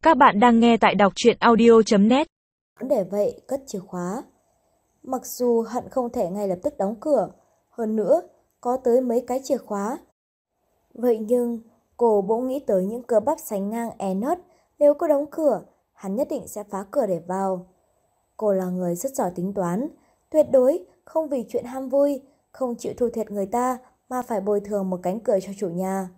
Các bạn đang nghe tại đọc truyện audio.net. Để vậy cất chìa khóa. Mặc dù hận không thể ngay lập tức đóng cửa, hơn nữa có tới mấy cái chìa khóa. Vậy nhưng cô bỗng nghĩ tới những cơ bắp sánh ngang nớt, nếu cô đóng cửa, hắn nhất định sẽ phá cửa để vào. Cô là người rất giỏi tính toán, tuyệt đối không vì chuyện ham vui, không chịu thua thiệt người ta mà phải bồi thường một cánh cửa cho chủ nhà.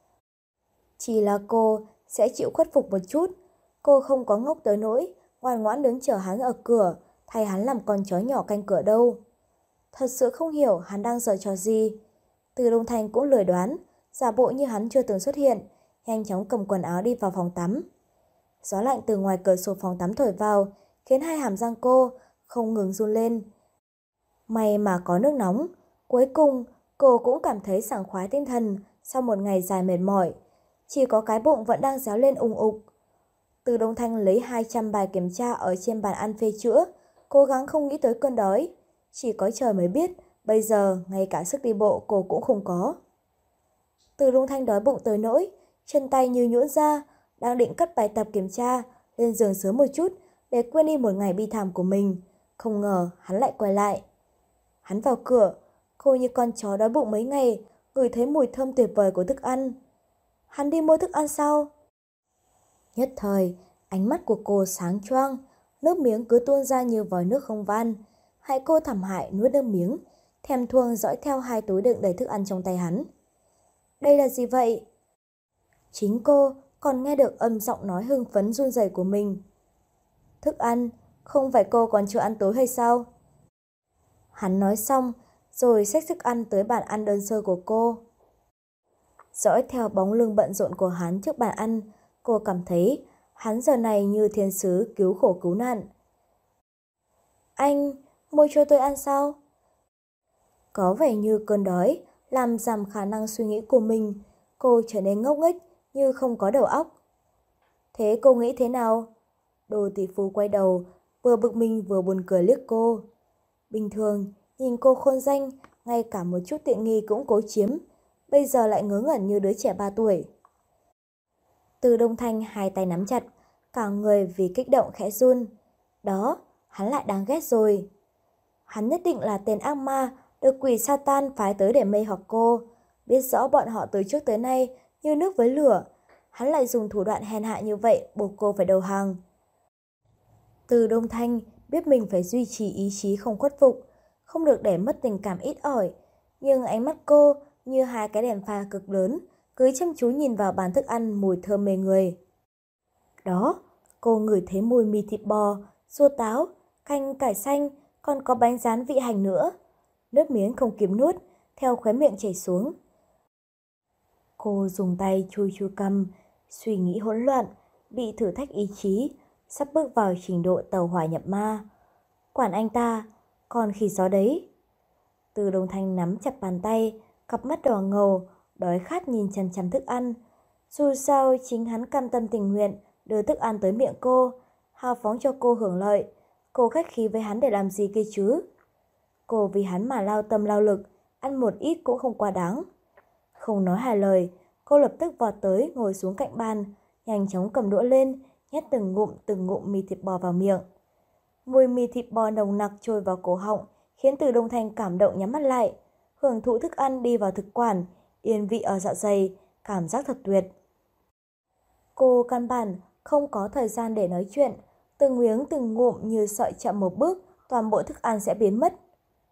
Chỉ là cô sẽ chịu khuất phục một chút, cô không có ngốc tới nỗi ngoan ngoãn đứng chờ hắn ở cửa, thay hắn làm con chó nhỏ canh cửa đâu. Thật sự không hiểu hắn đang giở trò gì. Từ Đông Thành cũng lười đoán, giả bộ như hắn chưa từng xuất hiện, nhanh chóng cầm quần áo đi vào phòng tắm. Gió lạnh từ ngoài cửa sổ phòng tắm thổi vào, khiến hai hàm răng cô không ngừng run lên. May mà có nước nóng, cuối cùng cô cũng cảm thấy sảng khoái tinh thần sau một ngày dài mệt mỏi. Chỉ có cái bụng vẫn đang réo lên ùng ục. Từ Đông Thanh lấy 200 bài kiểm tra ở trên bàn ăn phê chữa, cố gắng không nghĩ tới cơn đói. Chỉ có trời mới biết, bây giờ ngay cả sức đi bộ cô cũng không có. Từ Đông Thanh đói bụng tới nỗi, chân tay như nhũn ra, đang định cất bài tập kiểm tra, lên giường sớm một chút để quên đi một ngày bi thảm của mình. Không ngờ hắn lại quay lại. Hắn vào cửa, cô như con chó đói bụng mấy ngày, ngửi thấy mùi thơm tuyệt vời của thức ăn. Hắn đi mua thức ăn sao? Nhất thời, ánh mắt của cô sáng choang, nước miếng cứ tuôn ra như vòi nước không van. Hại cô thảm hại nuốt nước miếng, thèm thuồng dõi theo hai túi đựng đầy thức ăn trong tay hắn. Đây là gì vậy? Chính cô còn nghe được âm giọng nói hưng phấn run rẩy của mình. Thức ăn, không phải cô còn chưa ăn tối hay sao? Hắn nói xong, rồi xách thức ăn tới bàn ăn đơn sơ của cô. Dõi theo bóng lưng bận rộn của hắn trước bàn ăn, cô cảm thấy hắn giờ này như thiên sứ cứu khổ cứu nạn. Anh, mua cho tôi ăn sao? Có vẻ như cơn đói, làm giảm khả năng suy nghĩ của mình, cô trở nên ngốc nghếch như không có đầu óc. Thế cô nghĩ thế nào? Đồ tỷ phú quay đầu, vừa bực mình vừa buồn cười liếc cô. Bình thường, nhìn cô khôn danh, ngay cả một chút tiện nghi cũng cố chiếm, bây giờ lại ngớ ngẩn như đứa trẻ 3 tuổi. Từ Đông Thanh hai tay nắm chặt, cả người vì kích động khẽ run. Đó, hắn lại đáng ghét rồi. Hắn nhất định là tên ác ma được quỷ Satan phái tới để mê hoặc cô. Biết rõ bọn họ từ trước tới nay như nước với lửa, hắn lại dùng thủ đoạn hèn hạ như vậy buộc cô phải đầu hàng. Từ Đông Thanh biết mình phải duy trì ý chí không khuất phục, không được để mất tình cảm ít ỏi, nhưng ánh mắt cô như hai cái đèn pha cực lớn, cứ chăm chú nhìn vào bàn thức ăn mùi thơm mê người. Đó, cô ngửi thấy mùi mì thịt bò, rua táo, canh cải xanh, còn có bánh rán vị hành nữa. Nước miếng không kịp nuốt, theo khóe miệng chảy xuống. Cô dùng tay chui chui cằm, suy nghĩ hỗn loạn, bị thử thách ý chí, sắp bước vào trình độ tàu hỏa nhập ma. Quản anh ta, còn khỉ gió đấy. Từ Đông Thanh nắm chặt bàn tay, cặp mắt đỏ ngầu, đói khát nhìn chằm chằm thức ăn. Dù sao chính hắn cam tâm tình nguyện đưa thức ăn tới miệng cô, hào phóng cho cô hưởng lợi. Cô khách khí với hắn để làm gì kia chứ? Cô vì hắn mà lao tâm lao lực, ăn một ít cũng không quá đáng. Không nói hai lời, cô lập tức vọt tới ngồi xuống cạnh bàn, nhanh chóng cầm đũa lên, nhét từng ngụm mì thịt bò vào miệng. Mùi mì thịt bò nồng nặc trôi vào cổ họng, khiến Từ Đông Thanh cảm động nhắm mắt lại, hưởng thụ thức ăn đi vào thực quản, yên vị ở dạ dày, cảm giác thật tuyệt. Cô căn bản không có thời gian để nói chuyện, từng miếng từng ngụm như sợ chậm một bước, toàn bộ thức ăn sẽ biến mất.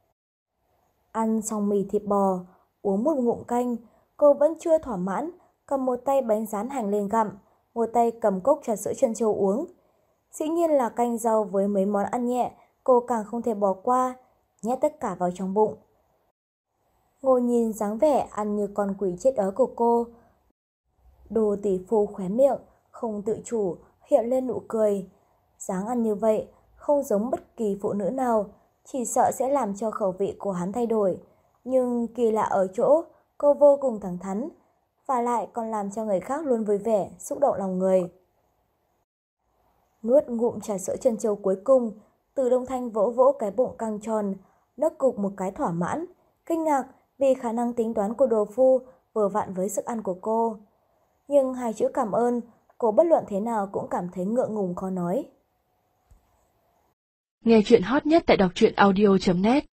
Ăn xong mì thịt bò, uống một ngụm canh, cô vẫn chưa thỏa mãn, cầm một tay bánh rán hành lên gặm, một tay cầm cốc trà sữa trân châu uống. Dĩ nhiên là canh rau với mấy món ăn nhẹ, cô càng không thể bỏ qua, nhét tất cả vào trong bụng. Ngồi nhìn dáng vẻ ăn như con quỷ chết đói của cô, Đồ tỷ phú khóe miệng, không tự chủ, hiện lên nụ cười. Dáng ăn như vậy, không giống bất kỳ phụ nữ nào, chỉ sợ sẽ làm cho khẩu vị của hắn thay đổi. Nhưng kỳ lạ ở chỗ, cô vô cùng thẳng thắn, và lại còn làm cho người khác luôn vui vẻ, xúc động lòng người. Nuốt ngụm trà sữa trân châu cuối cùng, Từ Đông Thanh vỗ vỗ cái bụng căng tròn, nấc cục một cái thỏa mãn, kinh ngạc vì khả năng tính toán của đồ phu vừa vặn với sức ăn của cô. Nhưng hai chữ cảm ơn, cô bất luận thế nào cũng cảm thấy ngượng ngùng khó nói. Nghe chuyện hot nhất tại đọc truyện audio.net